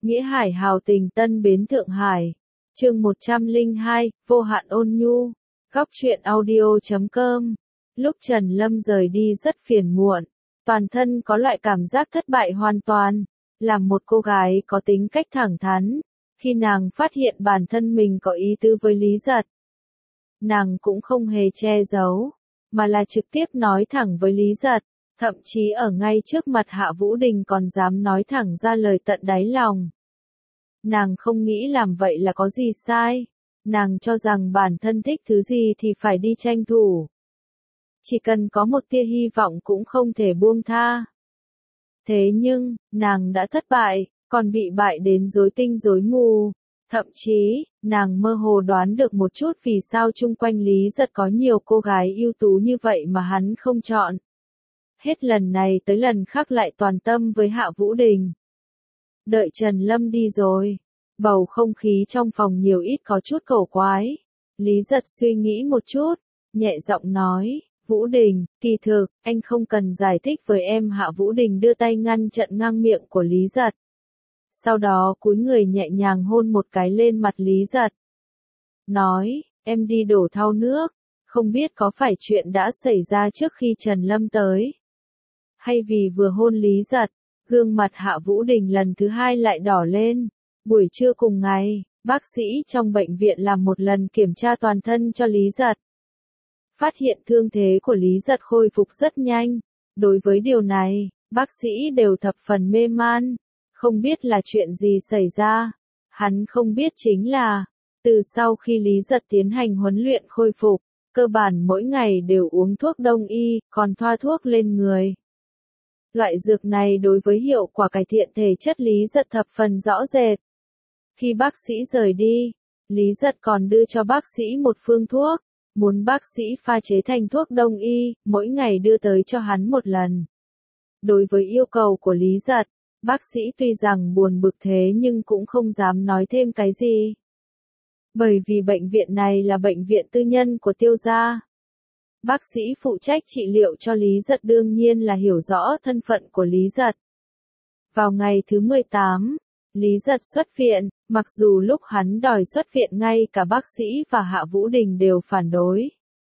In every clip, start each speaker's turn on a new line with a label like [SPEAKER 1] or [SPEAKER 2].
[SPEAKER 1] Nghĩa Hải hào tình Tân Bến Thượng Hải. Chương 102, Vô hạn ôn nhu. Góc truyện audio.com. Lúc Trần Lâm rời đi rất phiền muộn, toàn thân có loại cảm giác thất bại hoàn toàn. Làm một cô gái có tính cách thẳng thắn, khi nàng phát hiện bản thân mình có ý tứ với Lý Giật, nàng cũng không hề che giấu, mà là trực tiếp nói thẳng với Lý Giật, thậm chí ở ngay trước mặt Hạ Vũ Đình còn dám nói thẳng ra lời tận đáy lòng. Nàng không nghĩ làm vậy là có gì sai, nàng cho rằng bản thân thích thứ gì thì phải đi tranh thủ. Chỉ cần có một tia hy vọng cũng không thể buông tha. Thế nhưng, nàng đã thất bại, còn bị bại đến rối tinh rối mù. Thậm chí, nàng mơ hồ đoán được một chút vì sao chung quanh Lý Giật có nhiều cô gái ưu tú như vậy mà hắn không chọn. Hết lần này tới lần khác lại toàn tâm với Hạ Vũ Đình. Đợi Trần Lâm đi rồi, bầu không khí trong phòng nhiều ít có chút cổ quái. Lý Giật suy nghĩ một chút, nhẹ giọng nói, Vũ Đình, kỳ thực, anh không cần giải thích với em. Hạ Vũ Đình đưa tay ngăn chặn ngang miệng của Lý Giật. Sau đó cúi người nhẹ nhàng hôn một cái lên mặt Lý Giật. Nói, em đi đổ thau nước, không biết có phải chuyện đã xảy ra trước khi Trần Lâm tới. Hay vì vừa hôn Lý Giật, gương mặt Hạ Vũ Đình lần thứ hai lại đỏ lên. Buổi trưa cùng ngày, bác sĩ trong bệnh viện làm một lần kiểm tra toàn thân cho Lý Giật. Phát hiện thương thế của Lý Giật khôi phục rất nhanh. Đối với điều này, bác sĩ đều thập phần mê man, không biết là chuyện gì xảy ra. Hắn không biết chính là, từ sau khi Lý Giật tiến hành huấn luyện khôi phục, cơ bản mỗi ngày đều uống thuốc đông y, còn thoa thuốc lên người. Loại dược này đối với hiệu quả cải thiện thể chất Lý Giật thập phần rõ rệt. Khi bác sĩ rời đi, Lý Giật còn đưa cho bác sĩ một phương thuốc, muốn bác sĩ pha chế thành thuốc đông y, mỗi ngày đưa tới cho hắn một lần. Đối với yêu cầu của Lý Giật, bác sĩ tuy rằng buồn bực thế nhưng cũng không dám nói thêm cái gì. Bởi vì bệnh viện này là bệnh viện tư nhân của Tiêu gia. Bác sĩ phụ trách trị liệu cho Lý Giật đương nhiên là hiểu rõ thân phận của Lý Giật. Vào ngày thứ 18, Lý Giật xuất viện, mặc dù lúc hắn đòi xuất viện ngay cả bác sĩ và Hạ Vũ Đình đều phản đối.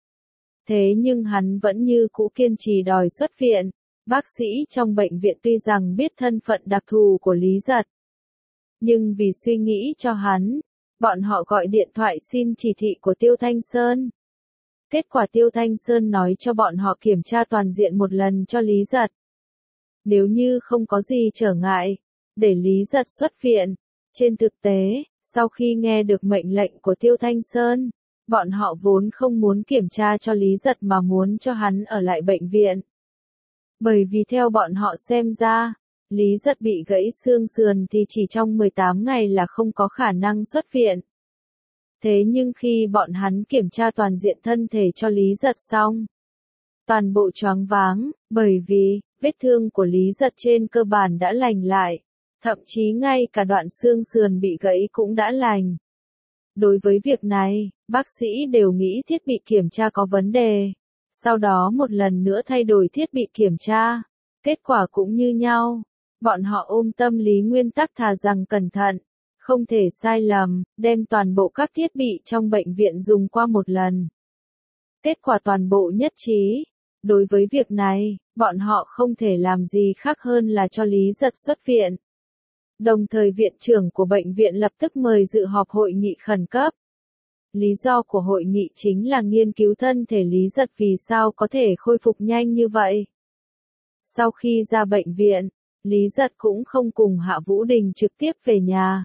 [SPEAKER 1] Thế nhưng hắn vẫn như cũ kiên trì đòi xuất viện. Bác sĩ trong bệnh viện tuy rằng biết thân phận đặc thù của Lý Giật, nhưng vì suy nghĩ cho hắn, bọn họ gọi điện thoại xin chỉ thị của Tiêu Thanh Sơn. Kết quả Tiêu Thanh Sơn nói cho bọn họ kiểm tra toàn diện một lần cho Lý Giật. Nếu như không có gì trở ngại, để Lý Giật xuất viện. Trên thực tế, sau khi nghe được mệnh lệnh của Tiêu Thanh Sơn, bọn họ vốn không muốn kiểm tra cho Lý Giật mà muốn cho hắn ở lại bệnh viện. Bởi vì theo bọn họ xem ra, Lý Giật bị gãy xương sườn thì chỉ trong 18 ngày là không có khả năng xuất viện. Thế nhưng khi bọn hắn kiểm tra toàn diện thân thể cho Lý Giật xong, toàn bộ choáng váng, bởi vì vết thương của Lý Giật trên cơ bản đã lành lại, thậm chí ngay cả đoạn xương sườn bị gãy cũng đã lành. Đối với việc này, bác sĩ đều nghĩ thiết bị kiểm tra có vấn đề. Sau đó một lần nữa thay đổi thiết bị kiểm tra, kết quả cũng như nhau. Bọn họ ôm tâm lý nguyên tắc thà rằng cẩn thận, không thể sai lầm, đem toàn bộ các thiết bị trong bệnh viện dùng qua một lần. Kết quả toàn bộ nhất trí. Đối với việc này, bọn họ không thể làm gì khác hơn là cho Lý Giật xuất viện. Đồng thời viện trưởng của bệnh viện lập tức mời dự họp hội nghị khẩn cấp. Lý do của hội nghị chính là nghiên cứu thân thể Lý Giật vì sao có thể khôi phục nhanh như vậy. Sau khi ra bệnh viện, Lý Giật cũng không cùng Hạ Vũ Đình trực tiếp về nhà,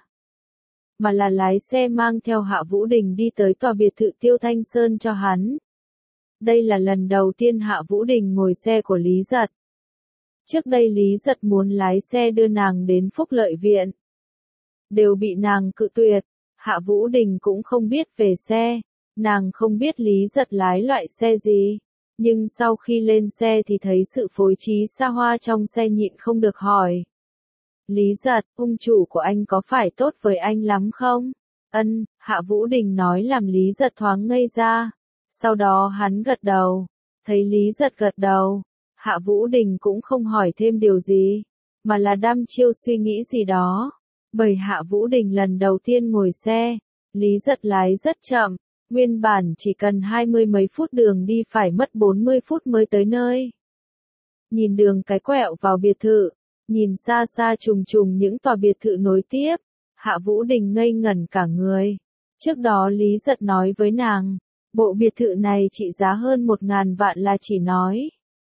[SPEAKER 1] mà là lái xe mang theo Hạ Vũ Đình đi tới tòa biệt thự Tiêu Thanh Sơn cho hắn. Đây là lần đầu tiên Hạ Vũ Đình ngồi xe của Lý Giật. Trước đây Lý Giật muốn lái xe đưa nàng đến Phúc Lợi Viện, đều bị nàng cự tuyệt. Hạ Vũ Đình cũng không biết về xe, nàng không biết Lý Giật lái loại xe gì, nhưng sau khi lên xe thì thấy sự phối trí xa hoa trong xe nhịn không được hỏi. Lý Giật, ông chủ của anh có phải tốt với anh lắm không? Ân, Hạ Vũ Đình nói làm Lý Giật thoáng ngây ra, sau đó hắn gật đầu, thấy Lý Giật gật đầu, Hạ Vũ Đình cũng không hỏi thêm điều gì, mà là đăm chiêu suy nghĩ gì đó. Bởi Hạ Vũ Đình lần đầu tiên ngồi xe, Lý Giật lái rất chậm, nguyên bản chỉ cần 20 mấy phút đường đi phải mất 40 phút mới tới nơi. Nhìn đường cái quẹo vào biệt thự, nhìn xa xa trùng trùng những tòa biệt thự nối tiếp, Hạ Vũ Đình ngây ngẩn cả người. Trước đó Lý Giật nói với nàng, bộ biệt thự này trị giá hơn 1.000 vạn là chỉ nói.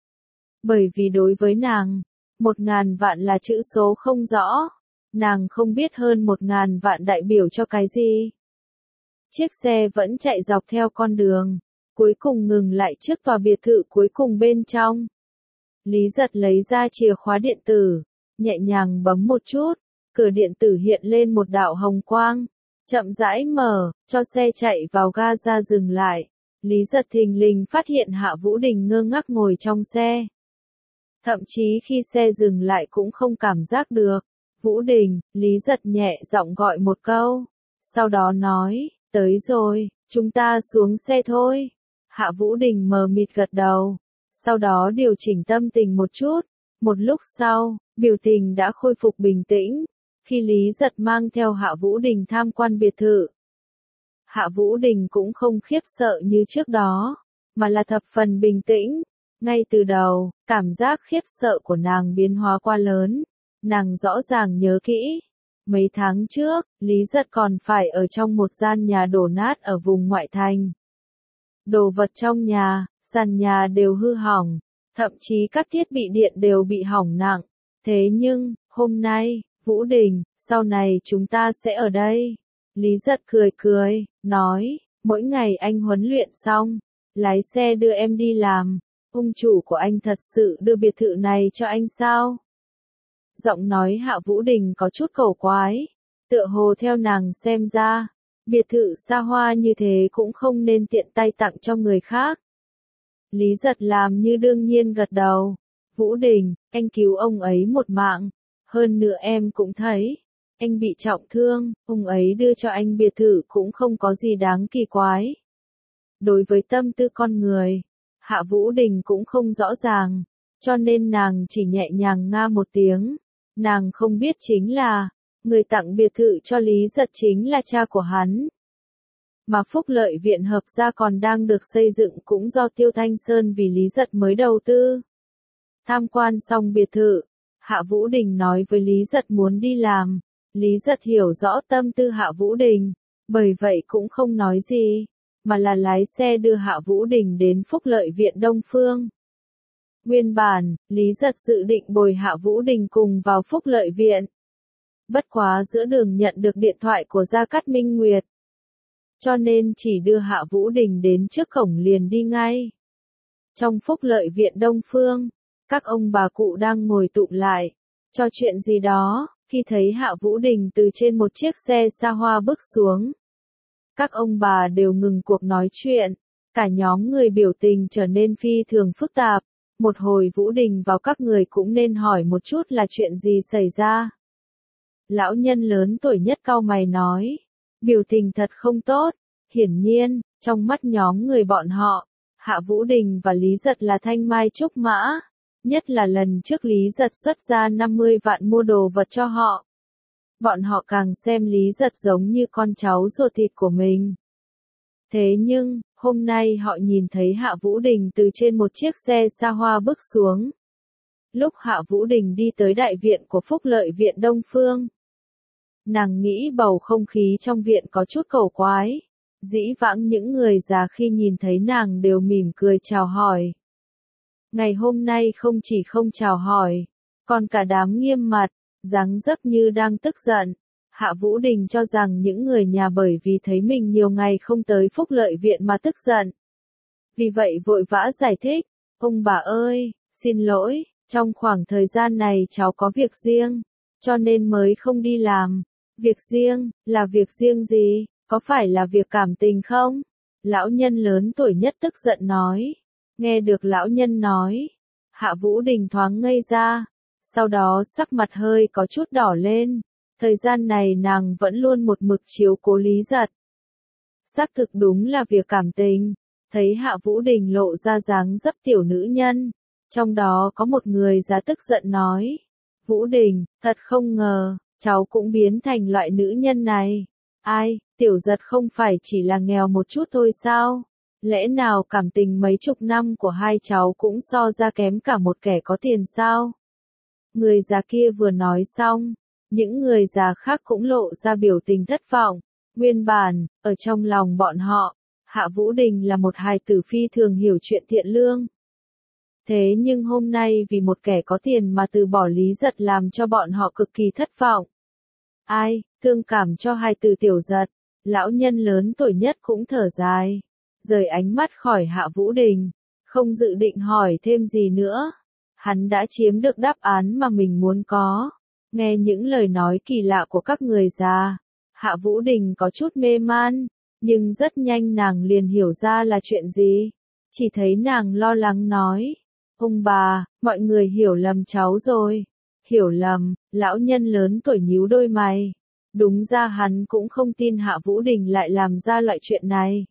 [SPEAKER 1] Bởi vì đối với nàng, 1.000 vạn là chữ số không rõ, nàng không biết hơn 1.000 vạn đại biểu cho cái gì. Chiếc xe vẫn chạy dọc theo con đường, cuối cùng ngừng lại trước tòa biệt thự cuối cùng bên trong. Lý Giật lấy ra chìa khóa điện tử, nhẹ nhàng bấm một chút, cửa điện tử hiện lên một đạo hồng quang, chậm rãi mở, cho xe chạy vào ga ra dừng lại. Lý Giật thình lình phát hiện Hạ Vũ Đình ngơ ngác ngồi trong xe. Thậm chí khi xe dừng lại cũng không cảm giác được. Vũ Đình, Lý Giật nhẹ giọng gọi một câu. Sau đó nói, tới rồi, chúng ta xuống xe thôi. Hạ Vũ Đình mờ mịt gật đầu. Sau đó điều chỉnh tâm tình một chút. Một lúc sau, biểu tình đã khôi phục bình tĩnh. Khi Lý Giật mang theo Hạ Vũ Đình tham quan biệt thự, Hạ Vũ Đình cũng không khiếp sợ như trước đó, mà là thập phần bình tĩnh. Ngay từ đầu, cảm giác khiếp sợ của nàng biến hóa quá lớn. Nàng rõ ràng nhớ kỹ. Mấy tháng trước, Lý Giật còn phải ở trong một gian nhà đổ nát ở vùng ngoại thành. Đồ vật trong nhà, sàn nhà đều hư hỏng, thậm chí các thiết bị điện đều bị hỏng nặng. Thế nhưng, hôm nay, Vũ Đình, sau này chúng ta sẽ ở đây. Lý Giật cười cười, nói, mỗi ngày anh huấn luyện xong, lái xe đưa em đi làm. Ông chủ của anh thật sự đưa biệt thự này cho anh sao? Giọng nói Hạ Vũ Đình có chút cổ quái, tựa hồ theo nàng xem ra, biệt thự xa hoa như thế cũng không nên tiện tay tặng cho người khác. Lý Giật làm như đương nhiên gật đầu. Vũ Đình, anh cứu ông ấy một mạng. Hơn nữa em cũng thấy, anh bị trọng thương, ông ấy đưa cho anh biệt thự cũng không có gì đáng kỳ quái. Đối với tâm tư con người, Hạ Vũ Đình cũng không rõ ràng, cho nên nàng chỉ nhẹ nhàng nga một tiếng. Nàng không biết chính là, người tặng biệt thự cho Lý Giật chính là cha của hắn. Mà Phúc Lợi Viện Hợp Gia còn đang được xây dựng cũng do Tiêu Thanh Sơn vì Lý Giật mới đầu tư. Tham quan xong biệt thự, Hạ Vũ Đình nói với Lý Giật muốn đi làm. Lý Giật hiểu rõ tâm tư Hạ Vũ Đình, bởi vậy cũng không nói gì, mà là lái xe đưa Hạ Vũ Đình đến Phúc Lợi Viện Đông Phương. Nguyên bản, Lý Giật dự định bồi Hạ Vũ Đình cùng vào Phúc Lợi Viện. Bất quá giữa đường nhận được điện thoại của Gia Cát Minh Nguyệt, cho nên chỉ đưa Hạ Vũ Đình đến trước cổng liền đi ngay. Trong Phúc Lợi Viện Đông Phương, các ông bà cụ đang ngồi tụm lại, trò chuyện gì đó, khi thấy Hạ Vũ Đình từ trên một chiếc xe xa hoa bước xuống. Các ông bà đều ngừng cuộc nói chuyện, cả nhóm người biểu tình trở nên phi thường phức tạp. Một hồi Vũ Đình vào các người cũng nên hỏi một chút là chuyện gì xảy ra. Lão nhân lớn tuổi nhất cau mày nói, biểu tình thật không tốt. Hiển nhiên, trong mắt nhóm người bọn họ, Hạ Vũ Đình và Lý Giật là thanh mai trúc mã. Nhất là lần trước Lý Giật xuất ra 50 vạn mua đồ vật cho họ. Bọn họ càng xem Lý Giật giống như con cháu ruột thịt của mình. Thế nhưng, hôm nay họ nhìn thấy Hạ Vũ Đình từ trên một chiếc xe xa hoa bước xuống. Lúc Hạ Vũ Đình đi tới đại viện của Phúc Lợi Viện Đông Phương, nàng nghĩ bầu không khí trong viện có chút cổ quái. Dĩ vãng những người già khi nhìn thấy nàng đều mỉm cười chào hỏi. Ngày hôm nay không chỉ không chào hỏi, còn cả đám nghiêm mặt, dáng dấp như đang tức giận. Hạ Vũ Đình cho rằng những người nhà bởi vì thấy mình nhiều ngày không tới Phúc Lợi Viện mà tức giận. Vì vậy vội vã giải thích, ông bà ơi, xin lỗi, trong khoảng thời gian này cháu có việc riêng, cho nên mới không đi làm. Việc riêng, là việc riêng gì, có phải là việc cảm tình không? Lão nhân lớn tuổi nhất tức giận nói. Nghe được lão nhân nói, Hạ Vũ Đình thoáng ngây ra, sau đó sắc mặt hơi có chút đỏ lên. Thời gian này nàng vẫn luôn một mực chiếu cố Lý Giật. Xác thực đúng là việc cảm tình, thấy Hạ Vũ Đình lộ ra dáng dấp tiểu nữ nhân, trong đó có một người già tức giận nói. Vũ Đình, thật không ngờ, cháu cũng biến thành loại nữ nhân này. Ai, Tiểu Giật không phải chỉ là nghèo một chút thôi sao? Lẽ nào cảm tình mấy chục năm của hai cháu cũng so ra kém cả một kẻ có tiền sao? Người già kia vừa nói xong, những người già khác cũng lộ ra biểu tình thất vọng. Nguyên bản, ở trong lòng bọn họ, Hạ Vũ Đình là một hài tử phi thường hiểu chuyện thiện lương. Thế nhưng hôm nay vì một kẻ có tiền mà từ bỏ Lý Giật làm cho bọn họ cực kỳ thất vọng. Ai, thương cảm cho hài tử Tiểu Giật, lão nhân lớn tuổi nhất cũng thở dài, rời ánh mắt khỏi Hạ Vũ Đình, không dự định hỏi thêm gì nữa. Hắn đã chiếm được đáp án mà mình muốn có. Nghe những lời nói kỳ lạ của các người già, Hạ Vũ Đình có chút mê man, nhưng rất nhanh nàng liền hiểu ra là chuyện gì. Chỉ thấy nàng lo lắng nói, ông bà, mọi người hiểu lầm cháu rồi. Hiểu lầm, lão nhân lớn tuổi nhíu đôi mày. Đúng ra hắn cũng không tin Hạ Vũ Đình lại làm ra loại chuyện này.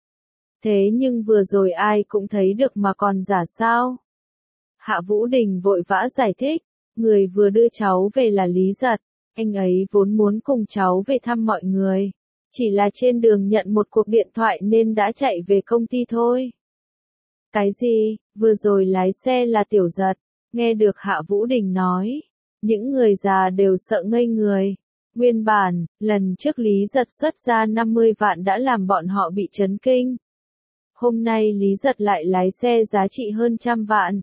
[SPEAKER 1] Thế nhưng vừa rồi ai cũng thấy được mà còn giả sao? Hạ Vũ Đình vội vã giải thích, người vừa đưa cháu về là Lý Giật, anh ấy vốn muốn cùng cháu về thăm mọi người, chỉ là trên đường nhận một cuộc điện thoại nên đã chạy về công ty thôi. Cái gì, vừa rồi lái xe là Tiểu Giật, nghe được Hạ Vũ Đình nói, những người già đều sợ ngây người. Nguyên bản, lần trước Lý Giật xuất ra 50 vạn đã làm bọn họ bị chấn kinh. Hôm nay Lý Giật lại lái xe giá trị hơn 100 vạn.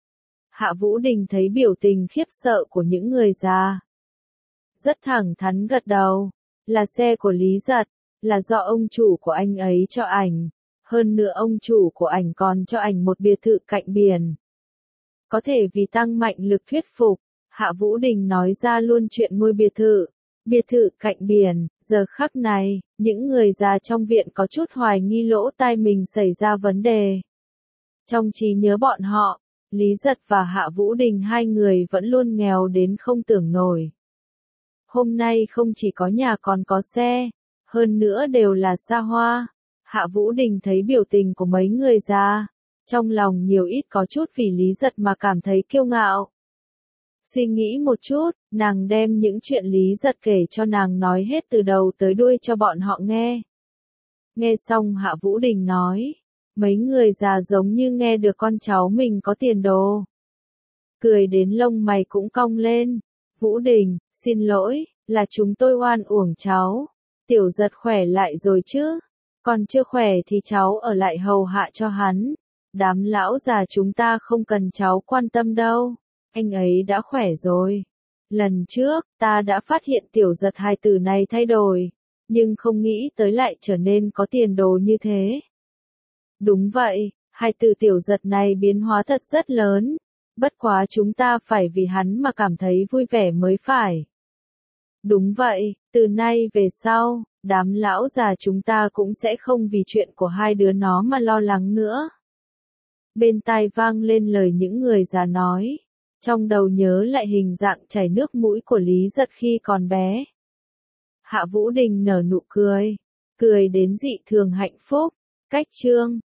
[SPEAKER 1] Hạ Vũ Đình thấy biểu tình khiếp sợ của những người già. Rất thẳng thắn gật đầu, là xe của Lý Giật, là do ông chủ của anh ấy cho ảnh. Hơn nữa ông chủ của ảnh còn cho ảnh một biệt thự cạnh biển. Có thể vì tăng mạnh lực thuyết phục, Hạ Vũ Đình nói ra luôn chuyện ngôi biệt thự. Biệt thự cạnh biển, giờ khắc này, những người già trong viện có chút hoài nghi lỗ tai mình xảy ra vấn đề. Trong trí nhớ bọn họ, Lý Giật và Hạ Vũ Đình hai người vẫn luôn nghèo đến không tưởng nổi. Hôm nay không chỉ có nhà còn có xe, hơn nữa đều là xa hoa. Hạ Vũ Đình thấy biểu tình của mấy người già, trong lòng nhiều ít có chút vì Lý Giật mà cảm thấy kiêu ngạo. Suy nghĩ một chút, nàng đem những chuyện Lý Giật kể cho nàng nói hết từ đầu tới đuôi cho bọn họ nghe. Nghe xong Hạ Vũ Đình nói, mấy người già giống như nghe được con cháu mình có tiền đồ. Cười đến lông mày cũng cong lên. Vũ Đình, xin lỗi, là chúng tôi oan uổng cháu. Tiểu Giật khỏe lại rồi chứ? Còn chưa khỏe thì cháu ở lại hầu hạ cho hắn. Đám lão già chúng ta không cần cháu quan tâm đâu. Anh ấy đã khỏe rồi. Lần trước, ta đã phát hiện Tiểu Giật hài tử này thay đổi, nhưng không nghĩ tới lại trở nên có tiền đồ như thế. Đúng vậy, hài tử Tiểu Giật này biến hóa thật rất lớn. Bất quá chúng ta phải vì hắn mà cảm thấy vui vẻ mới phải. Đúng vậy, từ nay về sau, đám lão già chúng ta cũng sẽ không vì chuyện của hai đứa nó mà lo lắng nữa. Bên tai vang lên lời những người già nói. Trong đầu nhớ lại hình dạng chảy nước mũi của Lý Giật khi còn bé. Hạ Vũ Đình nở nụ cười, cười đến dị thường hạnh phúc. Cách chương